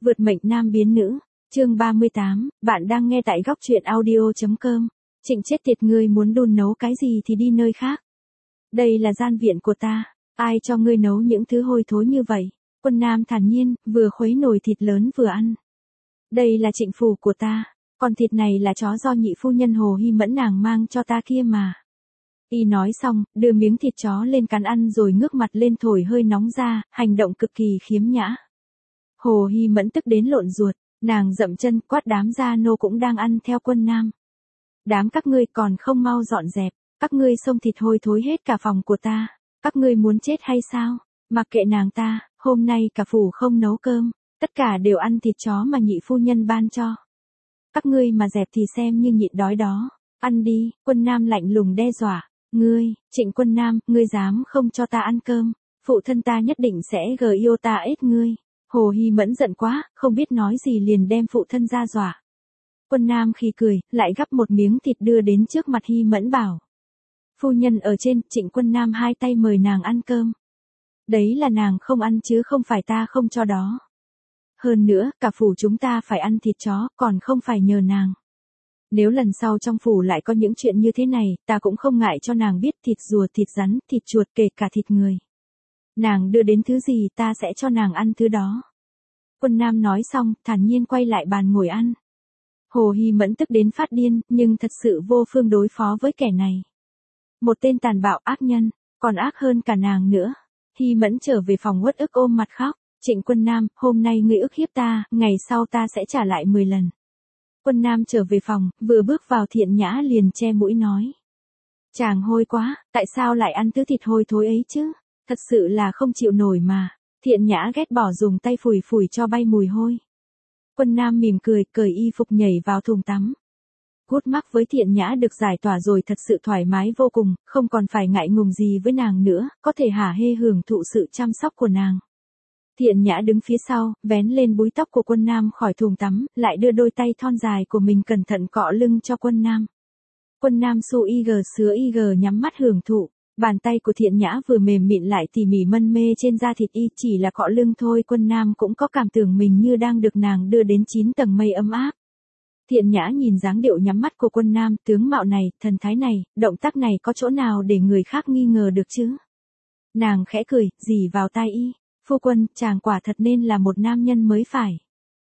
Vượt mệnh nam biến nữ, chương 38, bạn đang nghe tại góc truyện audio.com. Trịnh chết tiệt, ngươi muốn đun nấu cái gì thì đi nơi khác. Đây là gian viện của ta, ai cho ngươi nấu những thứ hôi thối như vậy? Quân nam thản nhiên, vừa khuấy nồi thịt lớn vừa ăn. Đây là trịnh phủ của ta, còn thịt này là chó do nhị phu nhân Hồ Hy Mẫn nàng mang cho ta kia mà. Y nói xong, đưa miếng thịt chó lên cắn ăn rồi ngước mặt lên thổi hơi nóng ra, hành động cực kỳ khiếm nhã. Hồ Hy Mẫn tức đến lộn ruột, nàng dậm chân quát đám gia nô cũng đang ăn theo quân nam. Đám các ngươi còn không mau dọn dẹp, các ngươi xông thịt hôi thối hết cả phòng của ta, các ngươi muốn chết hay sao? Mặc kệ nàng ta, hôm nay cả phủ không nấu cơm, tất cả đều ăn thịt chó mà nhị phu nhân ban cho. Các ngươi mà dẹp thì xem như nhịn đói đó, ăn đi. Quân nam lạnh lùng đe dọa, ngươi, Trịnh Quân Nam, ngươi dám không cho ta ăn cơm, phụ thân ta nhất định sẽ yêu ta ết ngươi. Hồ Hy Mẫn giận quá, không biết nói gì liền đem phụ thân ra dọa. Quân nam khi cười, lại gắp một miếng thịt đưa đến trước mặt Hy Mẫn bảo. Phu nhân ở trên, Trịnh Quân Nam hai tay mời nàng ăn cơm. Đấy là nàng không ăn chứ không phải ta không cho đó. Hơn nữa, cả phủ chúng ta phải ăn thịt chó, còn không phải nhờ nàng. Nếu lần sau trong phủ lại có những chuyện như thế này, ta cũng không ngại cho nàng biết thịt rùa, thịt rắn, thịt chuột, kể cả thịt người. Nàng đưa đến thứ gì ta sẽ cho nàng ăn thứ đó. Quân nam nói xong, thản nhiên quay lại bàn ngồi ăn. Hồ Hy Mẫn tức đến phát điên, nhưng thật sự vô phương đối phó với kẻ này. Một tên tàn bạo ác nhân, còn ác hơn cả nàng nữa. Hy Mẫn trở về phòng uất ức ôm mặt khóc. Trịnh Quân Nam, hôm nay ngươi ức hiếp ta, ngày sau ta sẽ trả lại 10 lần. Quân nam trở về phòng, vừa bước vào Thiện Nhã liền che mũi nói. Chàng hôi quá, tại sao lại ăn thứ thịt hôi thối ấy chứ? Thật sự là không chịu nổi mà. Thiện Nhã ghét bỏ dùng tay phủi phủi cho bay mùi hôi. Quân nam mỉm cười, cởi y phục nhảy vào thùng tắm. Gút mắc với Thiện Nhã được giải tỏa rồi, thật sự thoải mái vô cùng, không còn phải ngại ngùng gì với nàng nữa, có thể hả hê hưởng thụ sự chăm sóc của nàng. Thiện Nhã đứng phía sau, vén lên búi tóc của Quân Nam khỏi thùng tắm, lại đưa đôi tay thon dài của mình cẩn thận cọ lưng cho Quân Nam. Quân Nam su sứa nhắm mắt hưởng thụ, bàn tay của Thiện Nhã vừa mềm mịn lại tỉ mỉ mân mê trên da thịt y, chỉ là cọ lưng thôi Quân Nam cũng có cảm tưởng mình như đang được nàng đưa đến 9 tầng mây ấm áp. Thiện Nhã nhìn dáng điệu nhắm mắt của Quân Nam, tướng mạo này, thần thái này, động tác này có chỗ nào để người khác nghi ngờ được chứ? Nàng khẽ cười, rỉ vào tai y. Phu quân, chàng quả thật nên là một nam nhân mới phải.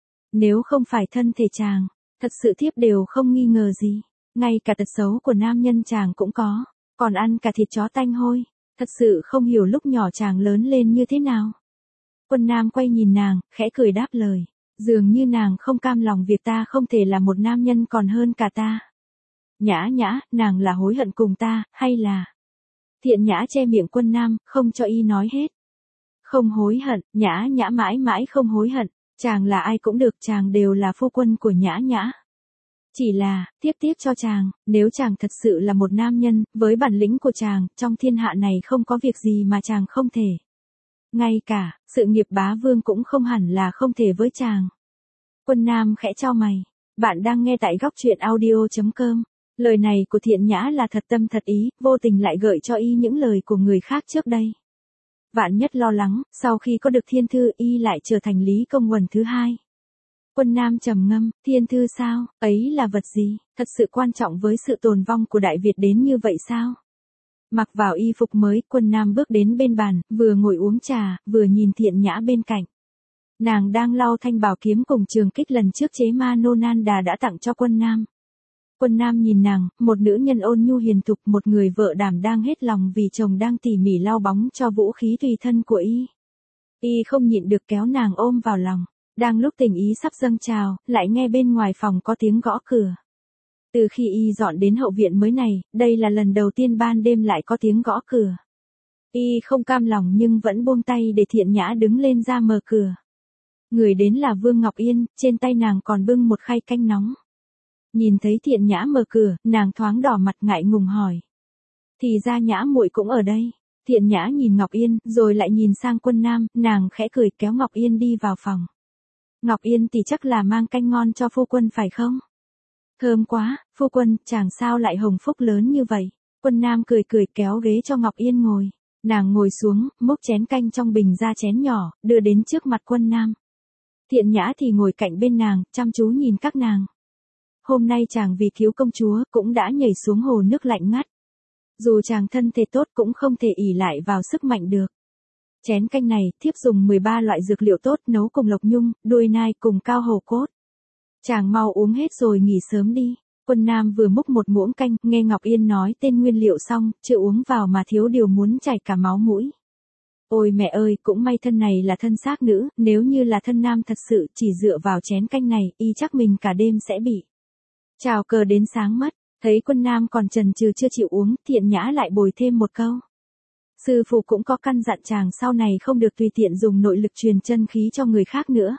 Nếu không phải thân thể chàng, thật sự thiếp đều không nghi ngờ gì. Ngay cả tật xấu của nam nhân chàng cũng có, còn ăn cả thịt chó tanh hôi. Thật sự không hiểu lúc nhỏ chàng lớn lên như thế nào. Quân Nam quay nhìn nàng, khẽ cười đáp lời. Dường như nàng không cam lòng việc ta không thể là một nam nhân còn hơn cả ta. Nhã, nàng là hối hận cùng ta, hay là... Thiện Nhã che miệng Quân Nam, không cho y nói hết. Không hối hận, Nhã mãi mãi không hối hận, chàng là ai cũng được, chàng đều là phu quân của Nhã. Chỉ là, tiếc cho chàng, nếu chàng thật sự là một nam nhân, với bản lĩnh của chàng, trong thiên hạ này không có việc gì mà chàng không thể. Ngay cả, sự nghiệp bá vương cũng không hẳn là không thể với chàng. Quân Nam khẽ chau mày, bạn đang nghe tại góc truyện audio.com. Lời này của Thiện Nhã là thật tâm thật ý, vô tình lại gợi cho y những lời của người khác trước đây. Vạn nhất lo lắng, sau khi có được thiên thư y lại trở thành Lý Công Uẩn thứ hai. Quân Nam trầm ngâm, thiên thư sao, ấy là vật gì, thật sự quan trọng với sự tồn vong của Đại Việt đến như vậy sao? Mặc vào y phục mới, Quân Nam bước đến bên bàn, vừa ngồi uống trà, vừa nhìn Thiện Nhã bên cạnh. Nàng đang lau thanh bảo kiếm cùng trường kích lần trước chế ma nô nan đà đã tặng cho Quân Nam. Quân Nam nhìn nàng, một nữ nhân ôn nhu hiền thục, một người vợ đảm đang hết lòng vì chồng đang tỉ mỉ lau bóng cho vũ khí tùy thân của y. Y không nhịn được kéo nàng ôm vào lòng. Đang lúc tình ý sắp dâng trào, lại nghe bên ngoài phòng có tiếng gõ cửa. Từ khi y dọn đến hậu viện mới này, đây là lần đầu tiên ban đêm lại có tiếng gõ cửa. Y không cam lòng nhưng vẫn buông tay để Thiện Nhã đứng lên ra mở cửa. Người đến là Vương Ngọc Yên, trên tay nàng còn bưng một khay canh nóng. Nhìn thấy Thiện Nhã mở cửa, nàng thoáng đỏ mặt ngại ngùng hỏi. Thì ra Nhã muội cũng ở đây. Thiện Nhã nhìn Ngọc Yên, rồi lại nhìn sang Quân Nam, nàng khẽ cười kéo Ngọc Yên đi vào phòng. Ngọc Yên thì chắc là mang canh ngon cho phu quân phải không? Thơm quá, phu quân, chàng sao lại hồng phúc lớn như vậy? Quân Nam cười kéo ghế cho Ngọc Yên ngồi. Nàng ngồi xuống, múc chén canh trong bình ra chén nhỏ, đưa đến trước mặt Quân Nam. Thiện Nhã thì ngồi cạnh bên nàng, chăm chú nhìn các nàng. Hôm nay chàng vì cứu công chúa cũng đã nhảy xuống hồ nước lạnh ngắt. Dù chàng thân thể tốt cũng không thể ỷ lại vào sức mạnh được. Chén canh này, thiếp dùng 13 loại dược liệu tốt nấu cùng lộc nhung, đuôi nai cùng cao hổ cốt. Chàng mau uống hết rồi nghỉ sớm đi. Quân Nam vừa múc một muỗng canh, nghe Ngọc Yên nói tên nguyên liệu xong, chưa uống vào mà thiếu điều muốn chảy cả máu mũi. Ôi mẹ ơi, cũng may thân này là thân xác nữ, nếu như là thân nam thật sự chỉ dựa vào chén canh này, y chắc mình cả đêm sẽ bị chào cờ đến sáng mất. Thấy Quân Nam còn chần chừ chưa chịu uống, Thiện Nhã lại bồi thêm một câu. Sư phụ cũng có căn dặn chàng sau này không được tùy tiện dùng nội lực truyền chân khí cho người khác nữa.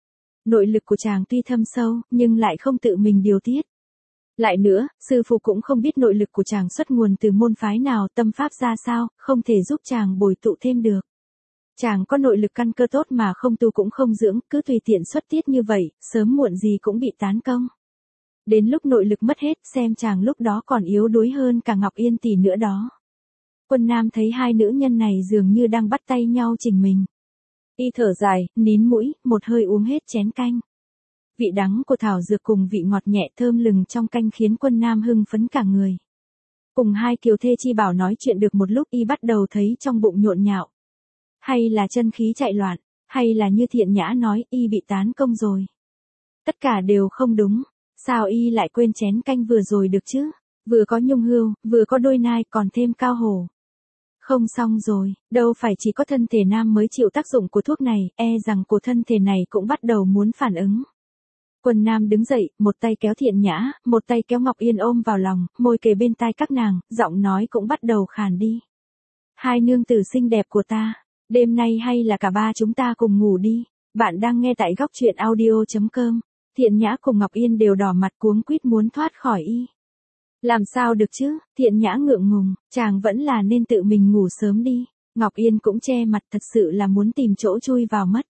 Nội lực của chàng tuy thâm sâu, nhưng lại không tự mình điều tiết. Lại nữa, sư phụ cũng không biết nội lực của chàng xuất nguồn từ môn phái nào, tâm pháp ra sao, không thể giúp chàng bồi tụ thêm được. Chàng có nội lực căn cơ tốt mà không tu cũng không dưỡng, cứ tùy tiện xuất tiết như vậy, sớm muộn gì cũng bị tán công. Đến lúc nội lực mất hết, xem chàng lúc đó còn yếu đuối hơn cả Ngọc Yên tỷ nữa đó. Quân Nam thấy hai nữ nhân này dường như đang bắt tay nhau chỉnh mình. Y thở dài, nín mũi, một hơi uống hết chén canh. Vị đắng của thảo dược cùng vị ngọt nhẹ thơm lừng trong canh khiến Quân Nam hưng phấn cả người. Cùng hai kiều thê chi bảo nói chuyện được một lúc y bắt đầu thấy trong bụng nhộn nhạo. Hay là chân khí chạy loạn, hay là như Thiện Nhã nói y bị tán công rồi. Tất cả đều không đúng, sao y lại quên chén canh vừa rồi được chứ, vừa có nhung hươu, vừa có đôi nai còn thêm cao hổ. Không xong rồi, đâu phải chỉ có thân thể nam mới chịu tác dụng của thuốc này, rằng của thân thể này cũng bắt đầu muốn phản ứng. Quân Nam đứng dậy, một tay kéo Thiện Nhã, một tay kéo Ngọc Yên ôm vào lòng, môi kề bên tai các nàng, giọng nói cũng bắt đầu khàn đi. Hai nương tử xinh đẹp của ta, đêm nay hay là cả ba chúng ta cùng ngủ đi. Bạn đang nghe tại góc truyện audio.com. Thiện Nhã cùng Ngọc Yên đều đỏ mặt cuống quýt muốn thoát khỏi y. Làm sao được chứ, Thiện Nhã ngượng ngùng, chàng vẫn là nên tự mình ngủ sớm đi. Ngọc Yên cũng che mặt, thật sự là muốn tìm chỗ chui vào mất.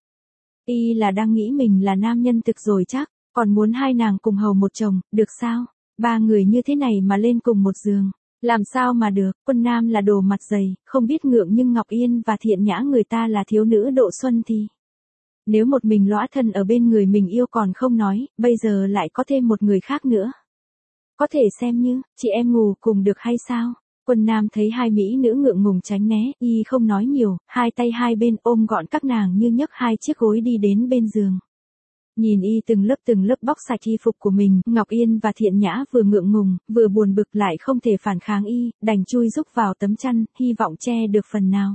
Y là đang nghĩ mình là nam nhân thực rồi chắc, còn muốn hai nàng cùng hầu một chồng, được sao? Ba người như thế này mà lên cùng một giường, làm sao mà được? Quân Nam là đồ mặt dày, không biết ngượng, nhưng Ngọc Yên và Thiện Nhã người ta là thiếu nữ độ xuân thì. Nếu một mình lõa thân ở bên người mình yêu còn không nói, bây giờ lại có thêm một người khác nữa. Có thể xem như, chị em ngủ cùng được hay sao? Quân Nam thấy hai mỹ nữ ngượng ngùng tránh né, y không nói nhiều, hai tay hai bên ôm gọn các nàng như nhấc hai chiếc gối đi đến bên giường. Nhìn y từng lớp bóc sạch y phục của mình, Ngọc Yên và Thiện Nhã vừa ngượng ngùng, vừa buồn bực lại không thể phản kháng y, đành chui rúc vào tấm chăn, hy vọng che được phần nào.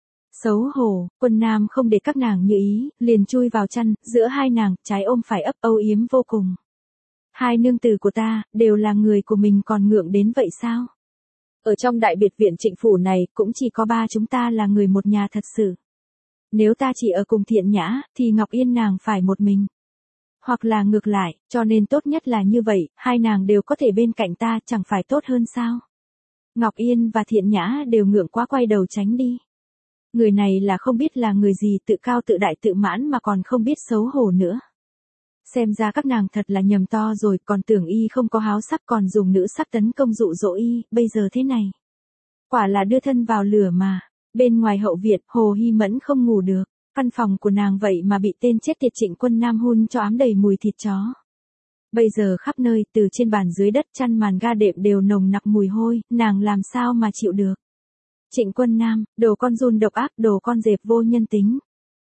Xấu hổ, Quân Nam không để các nàng như ý, liền chui vào chăn, giữa hai nàng, trái ôm phải ấp, âu yếm vô cùng. Hai nương tử của ta, đều là người của mình còn ngượng đến vậy sao? Ở trong đại biệt viện Trịnh phủ này, cũng chỉ có ba chúng ta là người một nhà thật sự. Nếu ta chỉ ở cùng Thiện Nhã, thì Ngọc Yên nàng phải một mình. Hoặc là ngược lại, cho nên tốt nhất là như vậy, hai nàng đều có thể bên cạnh ta, chẳng phải tốt hơn sao? Ngọc Yên và Thiện Nhã đều ngượng quá quay đầu tránh đi. Người này là không biết là người gì, tự cao tự đại tự mãn mà còn không biết xấu hổ nữa. Xem ra các nàng thật là nhầm to rồi, còn tưởng y không có háo sắc còn dùng nữ sắc tấn công dụ dỗ y, bây giờ thế này. Quả là đưa thân vào lửa mà. Bên ngoài hậu viện, Hồ Hy Mẫn không ngủ được, căn phòng của nàng vậy mà bị tên chết tiệt Trịnh Quân Nam hun cho ám đầy mùi thịt chó. Bây giờ khắp nơi, từ trên bàn dưới đất chăn màn ga đệm đều nồng nặc mùi hôi, nàng làm sao mà chịu được. Trịnh Quân Nam, đồ con giun độc ác, đồ con dẹp vô nhân tính.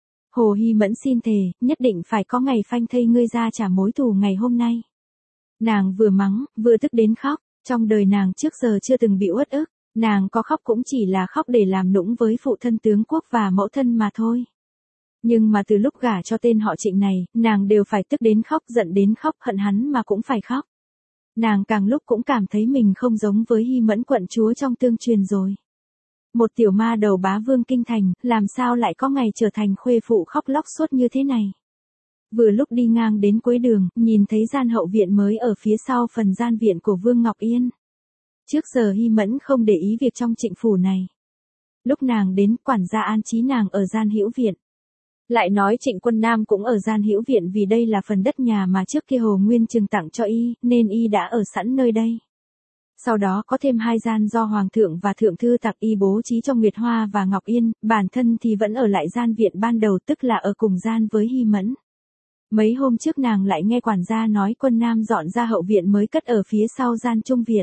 Hồ Hy Mẫn xin thề, nhất định phải có ngày phanh thây ngươi ra trả mối thù ngày hôm nay. Nàng vừa mắng, vừa tức đến khóc, trong đời nàng trước giờ chưa từng bị uất ức, nàng có khóc cũng chỉ là khóc để làm nũng với phụ thân tướng quốc và mẫu thân mà thôi. Nhưng mà từ lúc gả cho tên họ Trịnh này, nàng đều phải tức đến khóc, giận đến khóc, hận hắn mà cũng phải khóc. Nàng càng lúc cũng cảm thấy mình không giống với Hy Mẫn quận chúa trong tương truyền rồi. Một tiểu ma đầu bá vương kinh thành, làm sao lại có ngày trở thành khuê phụ khóc lóc suốt như thế này. Vừa lúc đi ngang đến cuối đường, nhìn thấy gian hậu viện mới ở phía sau phần gian viện của Vương Ngọc Yên. Trước giờ Hy Mẫn không để ý việc trong Trịnh phủ này. Lúc nàng đến, quản gia an trí nàng ở gian hữu viện. Lại nói Trịnh Quân Nam cũng ở gian hữu viện vì đây là phần đất nhà mà trước kia Hồ Nguyên Trừng tặng cho y, nên y đã ở sẵn nơi đây. Sau đó có thêm hai gian do Hoàng thượng và Thượng thư tặng y bố trí cho Nguyệt Hoa và Ngọc Yên, bản thân thì vẫn ở lại gian viện ban đầu, tức là ở cùng gian với Hy Mẫn. Mấy hôm trước nàng lại nghe quản gia nói Quân Nam dọn ra hậu viện mới cất ở phía sau gian trung viện.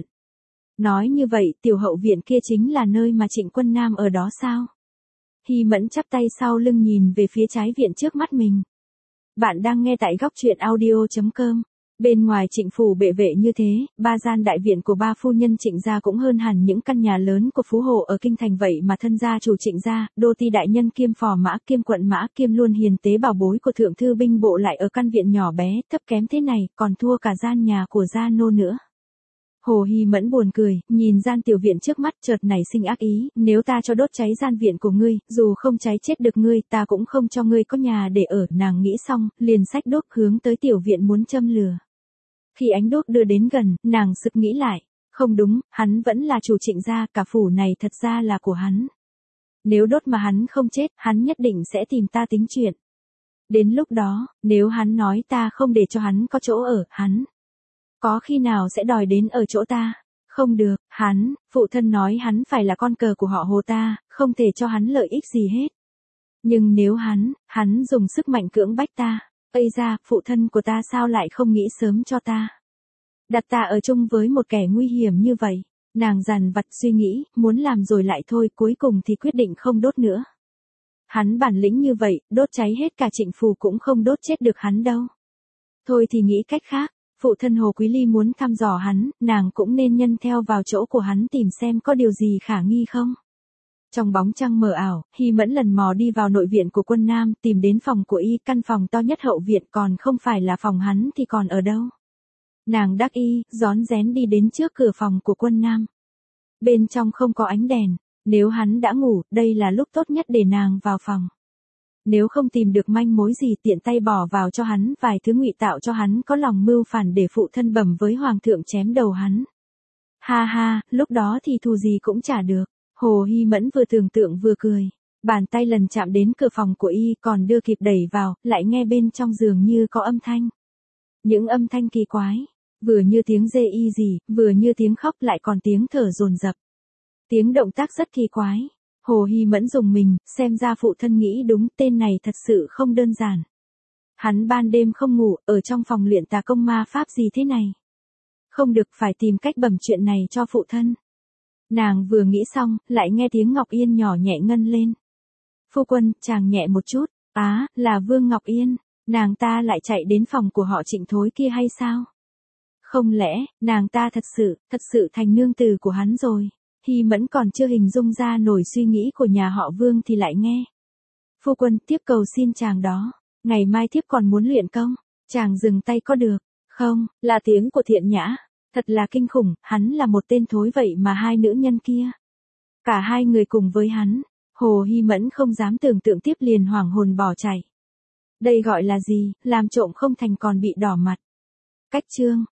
Nói như vậy tiểu hậu viện kia chính là nơi mà Trịnh Quân Nam ở đó sao? Hy Mẫn chắp tay sau lưng nhìn về phía trái viện trước mắt mình. Bạn đang nghe tại góc truyện audio.com. Bên ngoài Trịnh phủ bệ vệ như thế, ba gian đại viện của ba phu nhân Trịnh gia cũng hơn hẳn những căn nhà lớn của phú hộ ở kinh thành, vậy mà thân gia chủ Trịnh gia, đô ti đại nhân kiêm phò mã kiêm quận mã kiêm luôn hiền tế bảo bối của thượng thư binh bộ lại ở căn viện nhỏ bé, thấp kém thế này, còn thua cả gian nhà của gia nô nữa. Hồ Hy Mẫn buồn cười, nhìn gian tiểu viện trước mắt chợt nảy sinh ác ý, nếu ta cho đốt cháy gian viện của ngươi, dù không cháy chết được ngươi, ta cũng không cho ngươi có nhà để ở. Nàng nghĩ xong, liền xách đốt hướng tới tiểu viện muốn châm lửa. Khi ánh đốt đưa đến gần, nàng sực nghĩ lại, không đúng, hắn vẫn là chủ Trịnh gia, cả phủ này thật ra là của hắn. Nếu đốt mà hắn không chết, hắn nhất định sẽ tìm ta tính chuyện. Đến lúc đó, nếu hắn nói ta không để cho hắn có chỗ ở, hắn có khi nào sẽ đòi đến ở chỗ ta? Không được, phụ thân nói hắn phải là con cờ của họ Hồ ta, không thể cho hắn lợi ích gì hết. Nhưng nếu hắn dùng sức mạnh cưỡng bách ta, ây ra, phụ thân của ta sao lại không nghĩ sớm cho ta? Đặt ta ở chung với một kẻ nguy hiểm như vậy. Nàng dằn vặt suy nghĩ, muốn làm rồi lại thôi, cuối cùng thì quyết định không đốt nữa. Hắn bản lĩnh như vậy, đốt cháy hết cả Trịnh phủ cũng không đốt chết được hắn đâu. Thôi thì nghĩ cách khác. Phụ thân Hồ Quý Ly muốn thăm dò hắn, nàng cũng nên nhân theo vào chỗ của hắn tìm xem có điều gì khả nghi không. Trong bóng trăng mờ ảo, Hy Mẫn lần mò đi vào nội viện của Quân Nam, tìm đến phòng của y, căn phòng to nhất hậu viện, còn không phải là phòng hắn thì còn ở đâu. Nàng đắc y, rón rén đi đến trước cửa phòng của Quân Nam. Bên trong không có ánh đèn, nếu hắn đã ngủ, đây là lúc tốt nhất để nàng vào phòng. Nếu không tìm được manh mối gì, tiện tay bỏ vào cho hắn vài thứ ngụy tạo cho hắn có lòng mưu phản để phụ thân bẩm với hoàng thượng chém đầu hắn. Ha ha, lúc đó thì thù gì cũng trả được. Hồ Hy Mẫn vừa tưởng tượng vừa cười. Bàn tay lần chạm đến cửa phòng của y, còn đưa kịp đẩy vào, lại nghe bên trong giường như có âm thanh. Những âm thanh kỳ quái, vừa như tiếng dê y gì, vừa như tiếng khóc, lại còn tiếng thở dồn dập. Tiếng động tác rất kỳ quái. Hồ Hy Mẫn dùng mình, xem ra phụ thân nghĩ đúng, tên này thật sự không đơn giản. Hắn ban đêm không ngủ, ở trong phòng luyện tà công ma pháp gì thế này? Không được, phải tìm cách bẩm chuyện này cho phụ thân. Nàng vừa nghĩ xong, lại nghe tiếng Ngọc Yên nhỏ nhẹ ngân lên. Phu quân, chàng nhẹ một chút, là Vương Ngọc Yên, nàng ta lại chạy đến phòng của họ Trịnh thối kia hay sao? Không lẽ, nàng ta thật sự thành nương tử của hắn rồi? Hy Mẫn còn chưa hình dung ra nổi suy nghĩ của nhà họ Vương thì lại nghe. Phu quân, tiếp cầu xin chàng đó, ngày mai thiếp còn muốn luyện công, chàng dừng tay có được, không, là tiếng của Thiện Nhã, thật là kinh khủng, hắn là một tên thối vậy mà hai nữ nhân kia. Cả hai người cùng với hắn, Hồ Hy Mẫn không dám tưởng tượng, tiếp liền hoảng hồn bỏ chạy. Đây gọi là gì, làm trộm không thành còn bị đỏ mặt. Cách chương